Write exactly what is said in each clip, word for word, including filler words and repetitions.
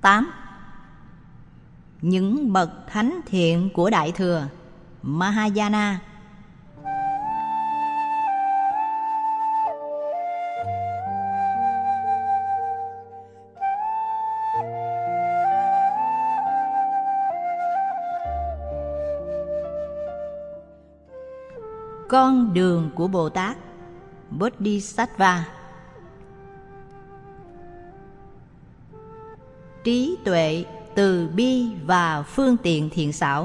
tám. Những bậc thánh thiện của Đại Thừa Mahayana. Con đường của Bồ Tát Bodhisattva. Trí tuệ, từ bi và phương tiện thiện xảo.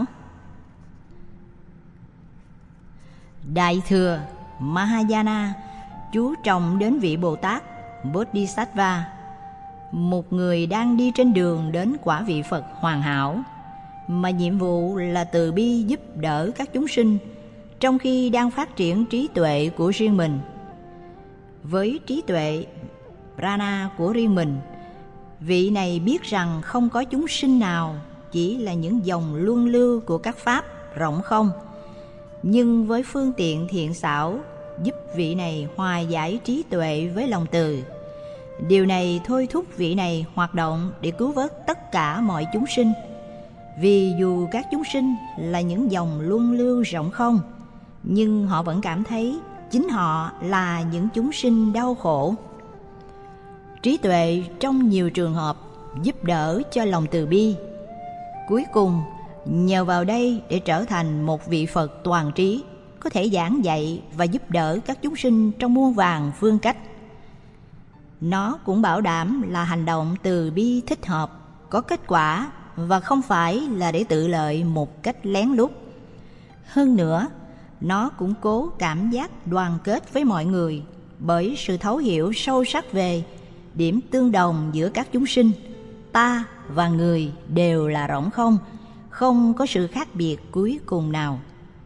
Đại Thừa Mahayana chú trọng đến vị Bồ Tát Bodhisattva, một người đang đi trên đường đến quả vị Phật hoàn hảo, mà nhiệm vụ là từ bi giúp đỡ các chúng sinh trong khi đang phát triển trí tuệ của riêng mình. Với trí tuệ prana của riêng mình, vị này biết rằng không có chúng sinh nào chỉ là những dòng luân lưu của các pháp rộng không, nhưng với phương tiện thiện xảo giúp vị này hòa giải trí tuệ với lòng từ. Điều này thôi thúc vị này hoạt động để cứu vớt tất cả mọi chúng sinh, vì dù các chúng sinh là những dòng luân lưu rộng không, nhưng họ vẫn cảm thấy chính họ là những chúng sinh đau khổ. Trí tuệ trong nhiều trường hợp giúp đỡ cho lòng từ bi. Cuối cùng, nhờ vào đây để trở thành một vị Phật toàn trí, có thể giảng dạy và giúp đỡ các chúng sinh trong muôn vàn phương cách. Nó cũng bảo đảm là hành động từ bi thích hợp, có kết quả và không phải là để tự lợi một cách lén lút. Hơn nữa, nó củng cố cảm giác đoàn kết với mọi người bởi sự thấu hiểu sâu sắc về điểm tương đồng giữa các chúng sinh. Ta và người đều là rỗng không, không có sự khác biệt cuối cùng nào.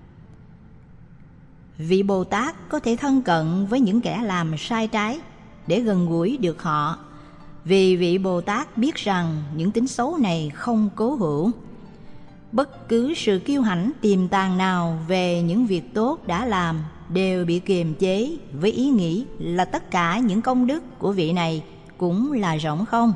Vị Bồ Tát có thể thân cận với những kẻ làm sai trái để gần gũi được họ, vì vị Bồ Tát biết rằng những tính xấu này không cố hữu. Bất cứ sự kiêu hãnh tiềm tàng nào về những việc tốt đã làm đều bị kiềm chế với ý nghĩ là tất cả những công đức của vị này cũng là rỗng không.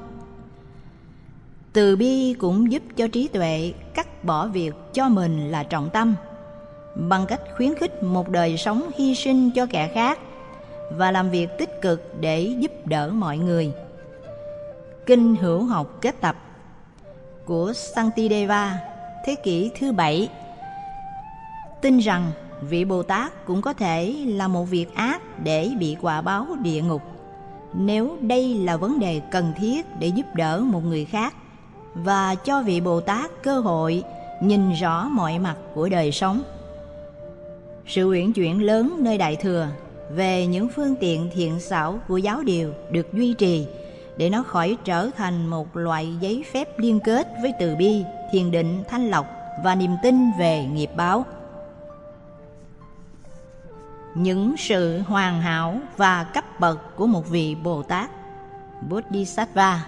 Từ bi cũng giúp cho trí tuệ cắt bỏ việc cho mình là trọng tâm, bằng cách khuyến khích một đời sống hy sinh cho kẻ khác và làm việc tích cực để giúp đỡ mọi người. Kinh Hữu Học Kết Tập của Shantideva thế kỷ thứ bảy tin rằng vị Bồ Tát cũng có thể là một việc ác để bị quả báo địa ngục, nếu đây là vấn đề cần thiết để giúp đỡ một người khác và cho vị Bồ Tát cơ hội nhìn rõ mọi mặt của đời sống. Sự uyển chuyển lớn nơi Đại Thừa về những phương tiện thiện xảo của giáo điều được duy trì để nó khỏi trở thành một loại giấy phép liên kết với từ bi, thiền định, thanh lọc và niềm tin về nghiệp báo. Những sự hoàn hảo và cấp bậc của một vị Bồ Tát Bodhisattva.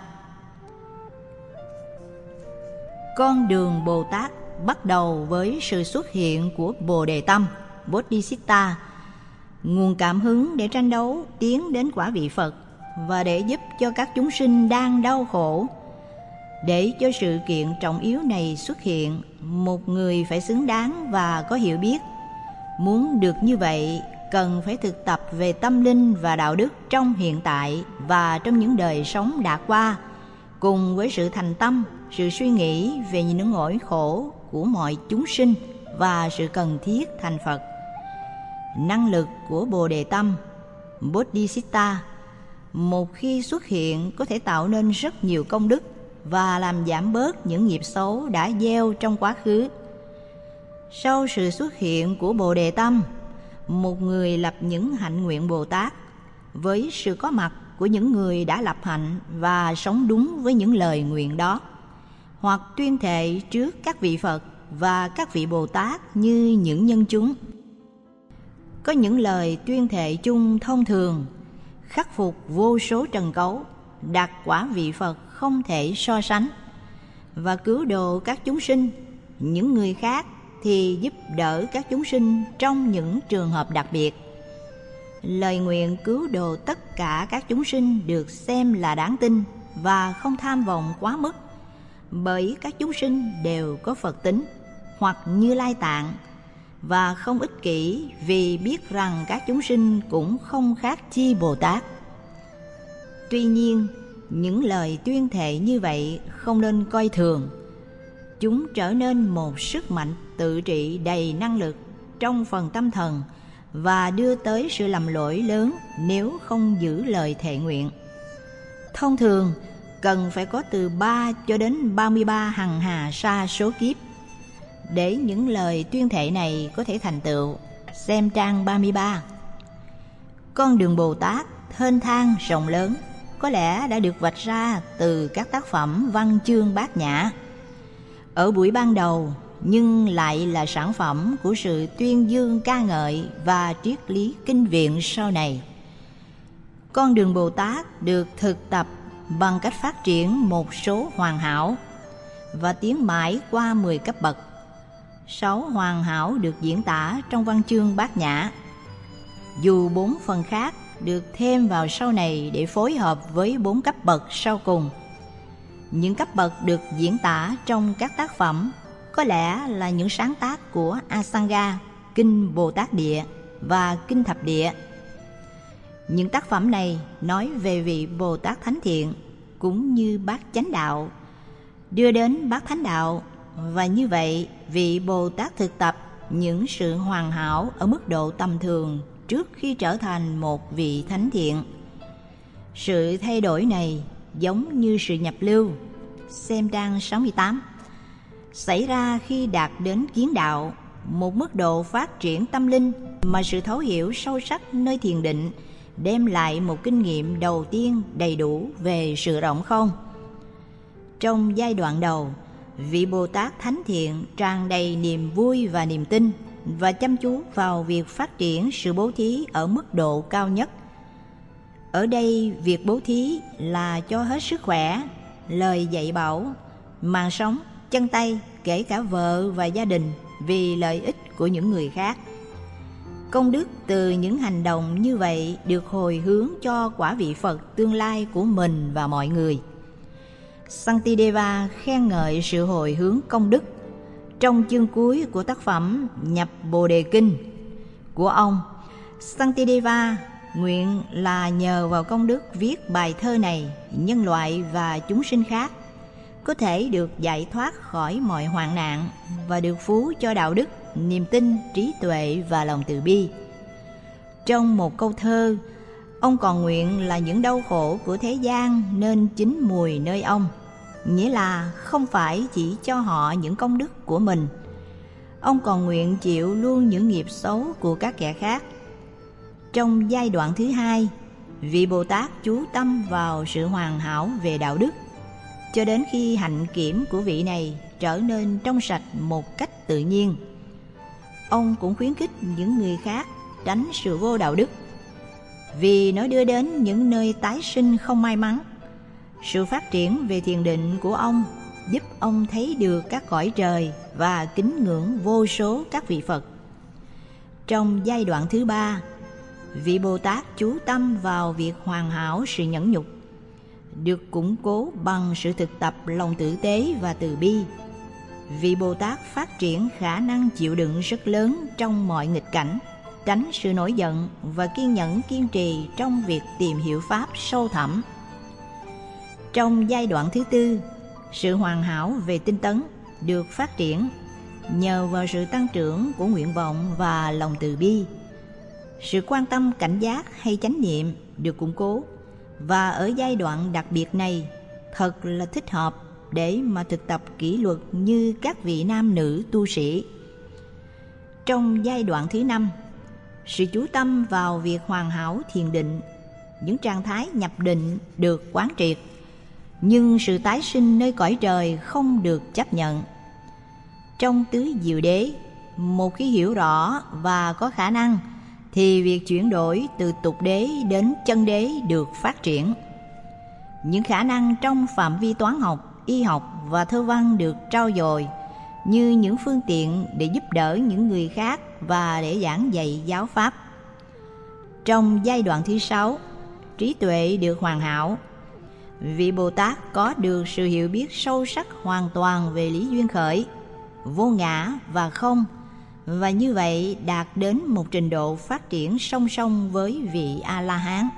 Con đường Bồ Tát bắt đầu với sự xuất hiện của Bồ Đề Tâm, Bodhicitta, nguồn cảm hứng để tranh đấu tiến đến quả vị Phật và để giúp cho các chúng sinh đang đau khổ. Để cho sự kiện trọng yếu này xuất hiện, một người phải xứng đáng và có hiểu biết. Muốn được như vậy, cần phải thực tập về tâm linh và đạo đức trong hiện tại và trong những đời sống đã qua, cùng với sự thành tâm, sự suy nghĩ về những nỗi khổ của mọi chúng sinh và sự cần thiết thành Phật. Năng lực của Bồ Đề Tâm, Bodhicitta, một khi xuất hiện có thể tạo nên rất nhiều công đức và làm giảm bớt những nghiệp xấu đã gieo trong quá khứ. Sau sự xuất hiện của Bồ Đề Tâm, một người lập những hạnh nguyện Bồ Tát với sự có mặt của những người đã lập hạnh và sống đúng với những lời nguyện đó, hoặc tuyên thệ trước các vị Phật và các vị Bồ Tát như những nhân chúng. Có những lời tuyên thệ chung thông thường, khắc phục vô số trần cấu, đạt quả vị Phật không thể so sánh, và cứu độ các chúng sinh. Những người khác thì giúp đỡ các chúng sinh trong những trường hợp đặc biệt. Lời nguyện cứu độ tất cả các chúng sinh được xem là đáng tin và không tham vọng quá mức, bởi các chúng sinh đều có Phật tính hoặc Như Lai Tạng, và không ích kỷ vì biết rằng các chúng sinh cũng không khác chi Bồ Tát. Tuy nhiên, những lời tuyên thệ như vậy không nên coi thường. Chúng trở nên một sức mạnh tự trị đầy năng lực trong phần tâm thần và đưa tới sự lầm lỗi lớn nếu không giữ lời thệ nguyện. Thông thường, cần phải có từ ba cho đến ba mươi ba hằng hà sa số kiếp để những lời tuyên thệ này có thể thành tựu. Xem trang ba mươi ba. Con đường Bồ Tát thênh thang rộng lớn có lẽ đã được vạch ra từ các tác phẩm văn chương bát nhã ở buổi ban đầu, nhưng lại là sản phẩm của sự tuyên dương ca ngợi và triết lý kinh viện sau này. Con đường Bồ Tát được thực tập bằng cách phát triển một số hoàn hảo và tiến mãi qua mười cấp bậc. Sáu hoàn hảo được diễn tả trong văn chương bát nhã, dù bốn phần khác được thêm vào sau này để phối hợp với bốn cấp bậc sau cùng. Những cấp bậc được diễn tả trong các tác phẩm có lẽ là những sáng tác của Asanga, Kinh Bồ Tát Địa và Kinh Thập Địa. Những tác phẩm này nói về vị Bồ Tát Thánh Thiện cũng như Bát Chánh Đạo, đưa đến Bát Thánh Đạo, và như vậy vị Bồ Tát thực tập những sự hoàn hảo ở mức độ tầm thường trước khi trở thành một vị Thánh Thiện. Sự thay đổi này giống như sự nhập lưu. Xem trang sáu mươi tám. Xảy ra khi đạt đến kiến đạo, một mức độ phát triển tâm linh mà sự thấu hiểu sâu sắc nơi thiền định đem lại một kinh nghiệm đầu tiên đầy đủ về sự rỗng không. Trong giai đoạn đầu, vị Bồ Tát Thánh Thiện tràn đầy niềm vui và niềm tin và chăm chú vào việc phát triển sự bố thí ở mức độ cao nhất. Ở đây, việc bố thí là cho hết sức khỏe, lời dạy bảo, mạng sống, chân tay, kể cả vợ và gia đình vì lợi ích của những người khác. Công đức từ những hành động như vậy được hồi hướng cho quả vị Phật tương lai của mình và mọi người. Santideva khen ngợi sự hồi hướng công đức trong chương cuối của tác phẩm Nhập Bồ Đề Kinh của ông. Santideva nguyện là nhờ vào công đức viết bài thơ này, nhân loại và chúng sinh khác có thể được giải thoát khỏi mọi hoạn nạn và được phú cho đạo đức, niềm tin, trí tuệ và lòng từ bi. Trong một câu thơ, ông còn nguyện là những đau khổ của thế gian nên chín mùi nơi ông, nghĩa là không phải chỉ cho họ những công đức của mình. Ông còn nguyện chịu luôn những nghiệp xấu của các kẻ khác. Trong giai đoạn thứ hai, vị Bồ Tát chú tâm vào sự hoàn hảo về đạo đức, cho đến khi hạnh kiểm của vị này trở nên trong sạch một cách tự nhiên. Ông cũng khuyến khích những người khác tránh sự vô đạo đức, vì nó đưa đến những nơi tái sinh không may mắn. Sự phát triển về thiền định của ông giúp ông thấy được các cõi trời và kính ngưỡng vô số các vị Phật. Trong giai đoạn thứ ba, vị Bồ Tát chú tâm vào việc hoàn hảo sự nhẫn nhục, được củng cố bằng sự thực tập lòng tử tế và từ bi. Vị Bồ Tát phát triển khả năng chịu đựng rất lớn trong mọi nghịch cảnh, tránh sự nổi giận và kiên nhẫn kiên trì trong việc tìm hiểu Pháp sâu thẳm. Trong giai đoạn thứ tư, sự hoàn hảo về tinh tấn được phát triển nhờ vào sự tăng trưởng của nguyện vọng và lòng từ bi. Sự quan tâm cảnh giác hay chánh niệm được củng cố, và ở giai đoạn đặc biệt này thật là thích hợp để mà thực tập kỷ luật như các vị nam nữ tu sĩ. Trong giai đoạn thứ năm, sự chú tâm vào việc hoàn hảo thiền định, những trạng thái nhập định được quán triệt, nhưng sự tái sinh nơi cõi trời không được chấp nhận. Trong tứ diệu đế, một khi hiểu rõ và có khả năng thì việc chuyển đổi từ tục đế đến chân đế được phát triển. Những khả năng trong phạm vi toán học, y học và thơ văn được trau dồi như những phương tiện để giúp đỡ những người khác và để giảng dạy giáo pháp. Trong giai đoạn thứ sáu, trí tuệ được hoàn hảo, vị Bồ Tát có được sự hiểu biết sâu sắc hoàn toàn về lý duyên khởi, vô ngã và không, và như vậy đạt đến một trình độ phát triển song song với vị A-la-hán.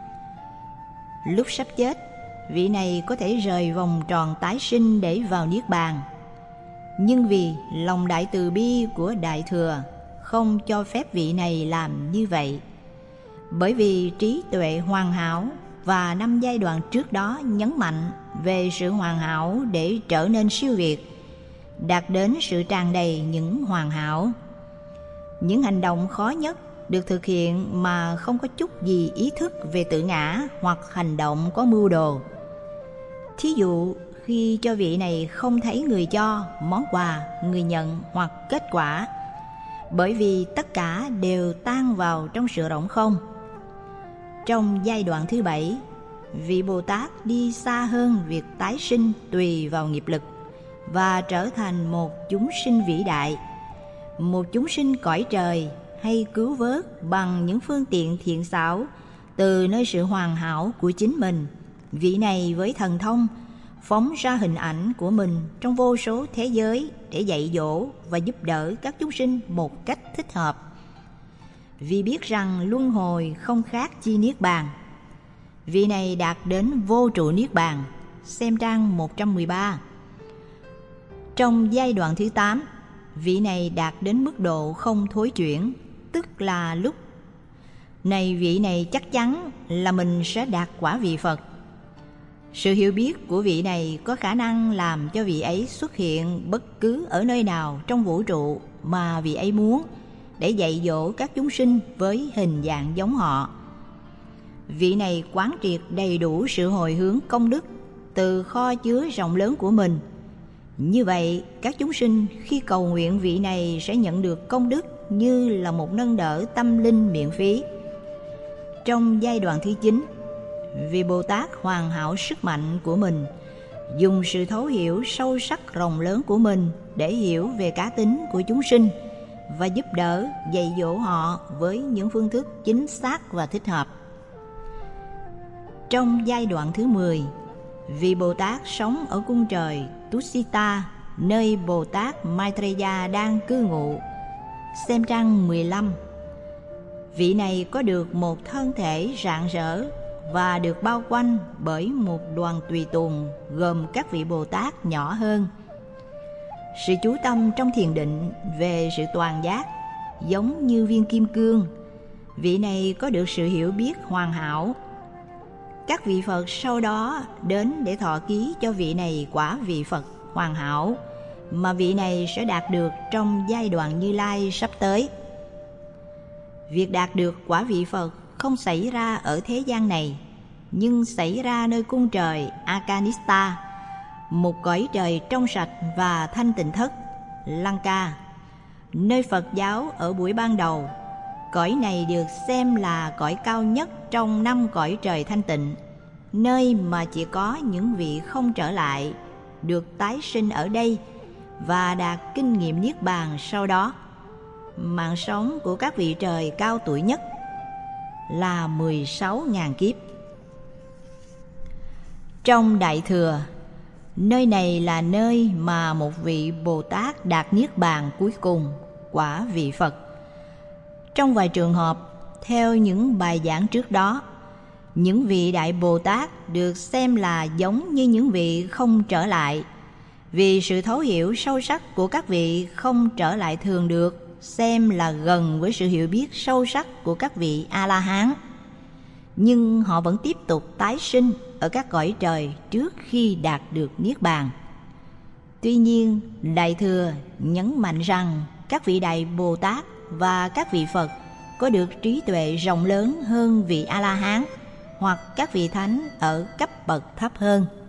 Lúc sắp chết, vị này có thể rời vòng tròn tái sinh để vào Niết Bàn. Nhưng vì lòng đại từ bi của Đại Thừa không cho phép vị này làm như vậy, bởi vì trí tuệ hoàn hảo và năm giai đoạn trước đó nhấn mạnh về sự hoàn hảo để trở nên siêu việt, đạt đến sự tràn đầy những hoàn hảo. Những hành động khó nhất được thực hiện mà không có chút gì ý thức về tự ngã hoặc hành động có mưu đồ. Thí dụ, khi cho vị này không thấy người cho, món quà, người nhận hoặc kết quả, bởi vì tất cả đều tan vào trong sự rỗng không. Trong giai đoạn thứ bảy, vị Bồ Tát đi xa hơn việc tái sinh tùy vào nghiệp lực và trở thành một chúng sinh vĩ đại, một chúng sinh cõi trời hay cứu vớt bằng những phương tiện thiện xảo từ nơi sự hoàn hảo của chính mình. Vị này với thần thông phóng ra hình ảnh của mình trong vô số thế giới để dạy dỗ và giúp đỡ các chúng sinh một cách thích hợp. Vì biết rằng luân hồi không khác chi Niết Bàn, vị này đạt đến vô trụ Niết Bàn. Xem trang một trăm mười ba. Trong giai đoạn thứ tám, vị này đạt đến mức độ không thối chuyển, tức là lúc này vị này chắc chắn là mình sẽ đạt quả vị Phật. Sự hiểu biết của vị này có khả năng làm cho vị ấy xuất hiện bất cứ ở nơi nào trong vũ trụ mà vị ấy muốn, để dạy dỗ các chúng sinh với hình dạng giống họ. Vị này quán triệt đầy đủ sự hồi hướng công đức từ kho chứa rộng lớn của mình. Như vậy, các chúng sinh khi cầu nguyện vị này sẽ nhận được công đức như là một nâng đỡ tâm linh miễn phí. Trong giai đoạn thứ chín, vị Bồ Tát hoàn hảo sức mạnh của mình, dùng sự thấu hiểu sâu sắc rộng lớn của mình để hiểu về cá tính của chúng sinh và giúp đỡ dạy dỗ họ với những phương thức chính xác và thích hợp. Trong giai đoạn thứ mười, vị Bồ Tát sống ở cung trời Tussita, nơi Bồ Tát Maitreya đang cư ngụ. Xem trang mười lăm. Vị này có được một thân thể rạng rỡ và được bao quanh bởi một đoàn tùy tùng gồm các vị Bồ Tát nhỏ hơn. Sự chú tâm trong thiền định về sự toàn giác giống như viên kim cương. Vị này có được sự hiểu biết hoàn hảo. Các vị Phật sau đó đến để thọ ký cho vị này quả vị Phật hoàn hảo mà vị này sẽ đạt được trong giai đoạn Như Lai sắp tới. Việc đạt được quả vị Phật không xảy ra ở thế gian này, nhưng xảy ra nơi cung trời Akanista, một cõi trời trong sạch và thanh tịnh thất, Lanka, nơi Phật giáo ở buổi ban đầu. Cõi này được xem là cõi cao nhất trong năm cõi trời thanh tịnh, nơi mà chỉ có những vị không trở lại được tái sinh ở đây và đạt kinh nghiệm Niết Bàn sau đó. Mạng sống của các vị trời cao tuổi nhất là mười sáu nghìn kiếp. Trong Đại Thừa, nơi này là nơi mà một vị Bồ Tát đạt Niết Bàn cuối cùng, quả vị Phật. Trong vài trường hợp, theo những bài giảng trước đó, những vị Đại Bồ Tát được xem là giống như những vị không trở lại, vì sự thấu hiểu sâu sắc của các vị không trở lại thường được xem là gần với sự hiểu biết sâu sắc của các vị A-la-hán. Nhưng họ vẫn tiếp tục tái sinh ở các cõi trời trước khi đạt được Niết Bàn. Tuy nhiên, Đại Thừa nhấn mạnh rằng các vị Đại Bồ Tát và các vị Phật có được trí tuệ rộng lớn hơn vị A-la-hán hoặc các vị Thánh ở cấp bậc thấp hơn.